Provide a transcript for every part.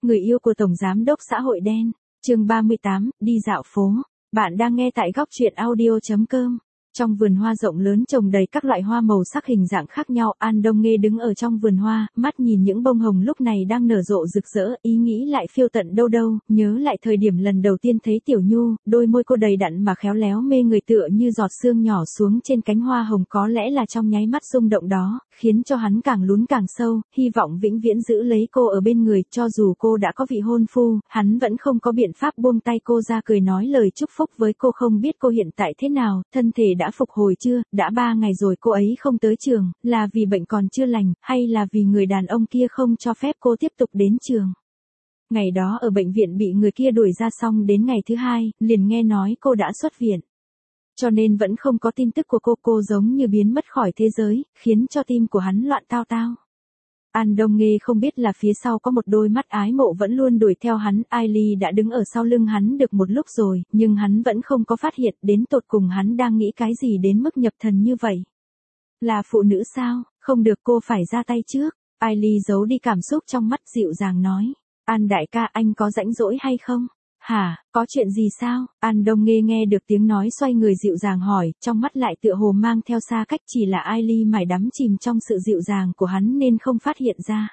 Người yêu của Tổng Giám đốc xã hội đen, chương 38, đi dạo phố. Bạn đang nghe tại góc truyện audio.com. Trong vườn hoa rộng lớn trồng đầy các loại hoa màu sắc hình dạng khác nhau, An Đông Nghê đứng ở trong vườn hoa, mắt nhìn những bông hồng lúc này đang nở rộ rực rỡ, ý nghĩ lại phiêu tận đâu đâu, nhớ lại thời điểm lần đầu tiên thấy Tiểu Nhu, đôi môi cô đầy đặn mà khéo léo mê người tựa như giọt sương nhỏ xuống trên cánh hoa hồng, có lẽ là trong nháy mắt rung động đó, khiến cho hắn càng lún càng sâu, hy vọng vĩnh viễn giữ lấy cô ở bên người, cho dù cô đã có vị hôn phu, hắn vẫn không có biện pháp buông tay cô ra, cười nói lời chúc phúc với cô. Không biết cô hiện tại thế nào, thân thể đã phục hồi chưa, đã 3 ngày rồi cô ấy không tới trường, là vì bệnh còn chưa lành, hay là vì người đàn ông kia không cho phép cô tiếp tục đến trường. Ngày đó ở bệnh viện bị người kia đuổi ra, xong đến ngày thứ 2, liền nghe nói cô đã xuất viện. Cho nên vẫn không có tin tức của cô giống như biến mất khỏi thế giới, khiến cho tim của hắn loạn tao tao. An Đông Nghê không biết là phía sau có một đôi mắt ái mộ vẫn luôn đuổi theo hắn, Ailey đã đứng ở sau lưng hắn được một lúc rồi, nhưng hắn vẫn không có phát hiện đến tột cùng hắn đang nghĩ cái gì đến mức nhập thần như vậy. Là phụ nữ sao, không được, cô phải ra tay trước. Ailey giấu đi cảm xúc trong mắt, dịu dàng nói. An đại ca, anh có rảnh rỗi hay không? Hả, có chuyện gì sao? An Đông Nghê nghe được tiếng nói xoay người dịu dàng hỏi, trong mắt lại tựa hồ mang theo xa cách, chỉ là Ailey mải đắm chìm trong sự dịu dàng của hắn nên không phát hiện ra.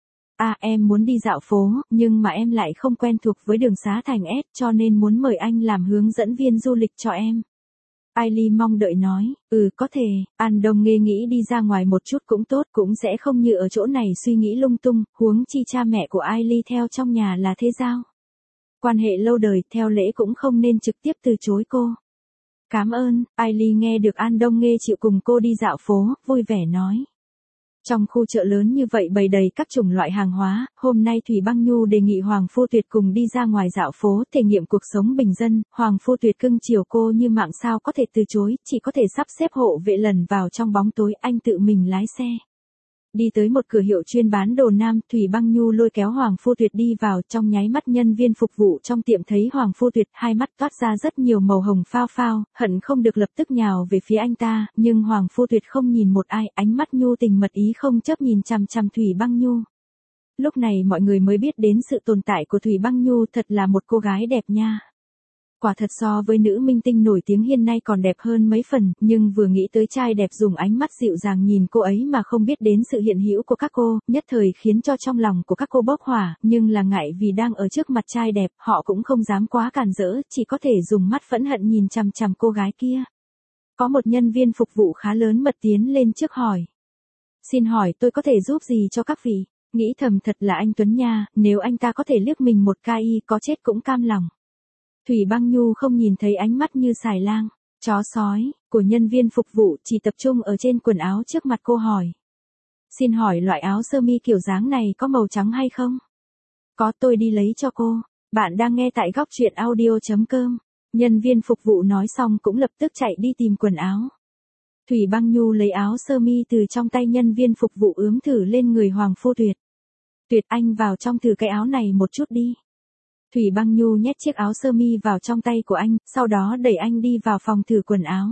Em muốn đi dạo phố, nhưng mà em lại không quen thuộc với đường xá thành S, cho nên muốn mời anh làm hướng dẫn viên du lịch cho em. Ailey mong đợi nói, có thể. An Đông Nghê nghĩ đi ra ngoài một chút cũng tốt, cũng sẽ không như ở chỗ này suy nghĩ lung tung, huống chi cha mẹ của Ailey theo trong nhà là thế giao. Quan hệ lâu đời, theo lễ cũng không nên trực tiếp từ chối cô. Cảm ơn. Ailey nghe được An Đông Nghê chịu cùng cô đi dạo phố, vui vẻ nói. Trong khu chợ lớn như vậy bày đầy các chủng loại hàng hóa, hôm nay Thủy Băng Nhu đề nghị Hoàng Phu Tuyệt cùng đi ra ngoài dạo phố, thể nghiệm cuộc sống bình dân. Hoàng Phu Tuyệt cưng chiều cô như mạng, sao có thể từ chối, chỉ có thể sắp xếp hộ vệ lần vào trong bóng tối, anh tự mình lái xe. Đi tới một cửa hiệu chuyên bán đồ nam, Thủy Băng Nhu lôi kéo Hoàng Phu Tuyệt đi vào, trong nháy mắt nhân viên phục vụ trong tiệm thấy Hoàng Phu Tuyệt, hai mắt toát ra rất nhiều màu hồng phao phao, hận không được lập tức nhào về phía anh ta, nhưng Hoàng Phu Tuyệt không nhìn một ai, ánh mắt nhu tình mật ý không chớp nhìn chằm chằm Thủy Băng Nhu. Lúc này mọi người mới biết đến sự tồn tại của Thủy Băng Nhu, thật là một cô gái đẹp nha. Quả thật so với nữ minh tinh nổi tiếng hiện nay còn đẹp hơn mấy phần, nhưng vừa nghĩ tới trai đẹp dùng ánh mắt dịu dàng nhìn cô ấy mà không biết đến sự hiện hữu của các cô, nhất thời khiến cho trong lòng của các cô bốc hỏa, nhưng là ngại vì đang ở trước mặt trai đẹp, họ cũng không dám quá càn rỡ, chỉ có thể dùng mắt phẫn hận nhìn chằm chằm cô gái kia. Có một nhân viên phục vụ khá lớn mật tiến lên trước hỏi. Xin hỏi tôi có thể giúp gì cho các vị? Nghĩ thầm thật là anh Tuấn nha, nếu anh ta có thể liếc mình một cái có chết cũng cam lòng. Thủy Băng Nhu không nhìn thấy ánh mắt như xài lang, chó sói, của nhân viên phục vụ, chỉ tập trung ở trên quần áo trước mặt cô hỏi. Xin hỏi loại áo sơ mi kiểu dáng này có màu trắng hay không? Có, tôi đi lấy cho cô. Bạn đang nghe tại góc truyện audio.com. Nhân viên phục vụ nói xong cũng lập tức chạy đi tìm quần áo. Thủy Băng Nhu lấy áo sơ mi từ trong tay nhân viên phục vụ ướm thử lên người Hoàng Phu Tuyệt. Tuyệt, anh vào trong thử cái áo này một chút đi. Thủy Băng Nhu nhét chiếc áo sơ mi vào trong tay của anh, sau đó đẩy anh đi vào phòng thử quần áo.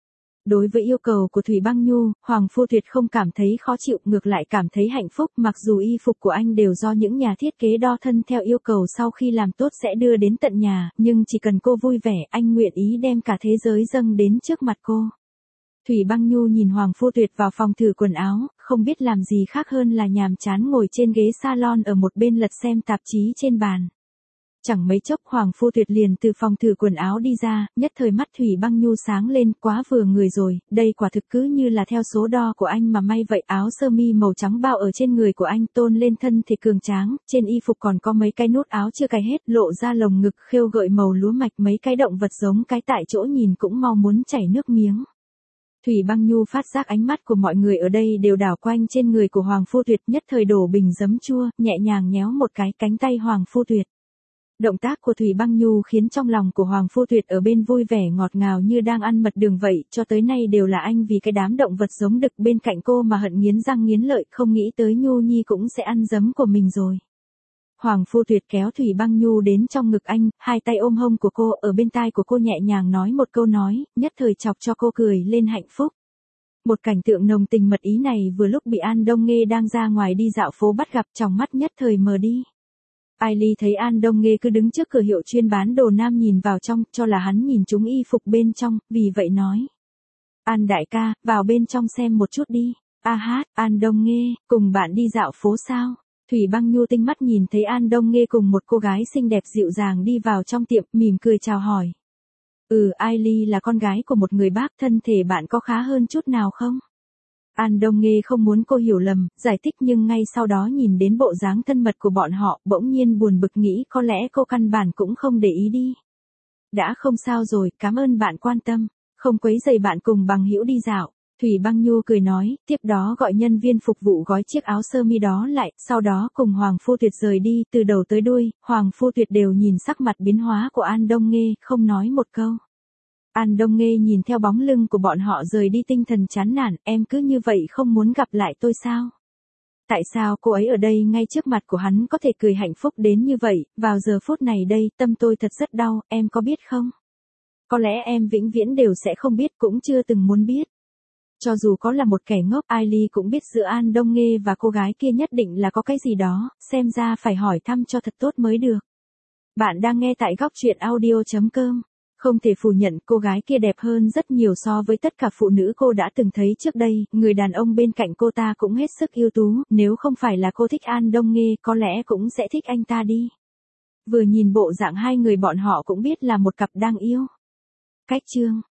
Đối với yêu cầu của Thủy Băng Nhu, Hoàng Phu Tuyệt không cảm thấy khó chịu, ngược lại cảm thấy hạnh phúc, mặc dù y phục của anh đều do những nhà thiết kế đo thân theo yêu cầu sau khi làm tốt sẽ đưa đến tận nhà, nhưng chỉ cần cô vui vẻ, anh nguyện ý đem cả thế giới dâng đến trước mặt cô. Thủy Băng Nhu nhìn Hoàng Phu Tuyệt vào phòng thử quần áo, không biết làm gì khác hơn là nhàm chán ngồi trên ghế salon ở một bên lật xem tạp chí trên bàn. Chẳng mấy chốc Hoàng Phu Tuyệt liền từ phòng thử quần áo đi ra, nhất thời mắt Thủy Băng Nhu sáng lên, quá vừa người rồi, đây quả thực cứ như là theo số đo của anh mà may vậy. Áo sơ mi màu trắng bao ở trên người của anh tôn lên thân thể cường tráng, trên y phục còn có mấy cái nút áo chưa cài hết, lộ ra lồng ngực khêu gợi màu lúa mạch, mấy cái động vật giống cái tại chỗ nhìn cũng mau muốn chảy nước miếng. Thủy Băng Nhu phát giác ánh mắt của mọi người ở đây đều đảo quanh trên người của Hoàng Phu Tuyệt, nhất thời đổ bình giấm chua, nhẹ nhàng nhéo một cái cánh tay Hoàng Phu Tuyệt. Động tác của Thủy Băng Nhu khiến trong lòng của Hoàng Phu Tuyệt ở bên vui vẻ ngọt ngào như đang ăn mật đường vậy, cho tới nay đều là anh vì cái đám động vật giống đực bên cạnh cô mà hận nghiến răng nghiến lợi, không nghĩ tới Nhu Nhi cũng sẽ ăn giấm của mình rồi. Hoàng Phu Tuyệt kéo Thủy Băng Nhu đến trong ngực anh, hai tay ôm hông của cô, ở bên tai của cô nhẹ nhàng nói một câu nói, nhất thời chọc cho cô cười lên hạnh phúc. Một cảnh tượng nồng tình mật ý này vừa lúc bị An Đông Nghê đang ra ngoài đi dạo phố bắt gặp, trong mắt nhất thời mờ đi. Ailey thấy An Đông Nghê cứ đứng trước cửa hiệu chuyên bán đồ nam nhìn vào trong, cho là hắn nhìn trúng y phục bên trong, vì vậy nói. An đại ca, vào bên trong xem một chút đi. A hát, An Đông Nghê, cùng bạn đi dạo phố sao? Thủy Băng Nhu tinh mắt nhìn thấy An Đông Nghê cùng một cô gái xinh đẹp dịu dàng đi vào trong tiệm, mỉm cười chào hỏi. Ailey là con gái của một người bác, thân thể bạn có khá hơn chút nào không? An Đông Nghê không muốn cô hiểu lầm, giải thích nhưng ngay sau đó nhìn đến bộ dáng thân mật của bọn họ, bỗng nhiên buồn bực nghĩ có lẽ cô căn bản cũng không để ý đi. Đã không sao rồi, cảm ơn bạn quan tâm, không quấy rầy bạn cùng bằng hữu đi dạo. Thủy Băng Nhu cười nói, tiếp đó gọi nhân viên phục vụ gói chiếc áo sơ mi đó lại, sau đó cùng Hoàng Phu Tuyệt rời đi, từ đầu tới đuôi, Hoàng Phu Tuyệt đều nhìn sắc mặt biến hóa của An Đông Nghê, không nói một câu. An Đông Nghê nhìn theo bóng lưng của bọn họ rời đi tinh thần chán nản, em cứ như vậy không muốn gặp lại tôi sao? Tại sao cô ấy ở đây ngay trước mặt của hắn có thể cười hạnh phúc đến như vậy, vào giờ phút này đây, tâm tôi thật rất đau, em có biết không? Có lẽ em vĩnh viễn đều sẽ không biết, cũng chưa từng muốn biết. Cho dù có là một kẻ ngốc, Ailey cũng biết giữa An Đông Nghê và cô gái kia nhất định là có cái gì đó, xem ra phải hỏi thăm cho thật tốt mới được. Bạn đang nghe tại góc truyện audio.com. Không thể phủ nhận cô gái kia đẹp hơn rất nhiều so với tất cả phụ nữ cô đã từng thấy trước đây, người đàn ông bên cạnh cô ta cũng hết sức ưu tú, nếu không phải là cô thích An Đông Nghê có lẽ cũng sẽ thích anh ta đi. Vừa nhìn bộ dạng hai người bọn họ cũng biết là một cặp đang yêu. Cách chương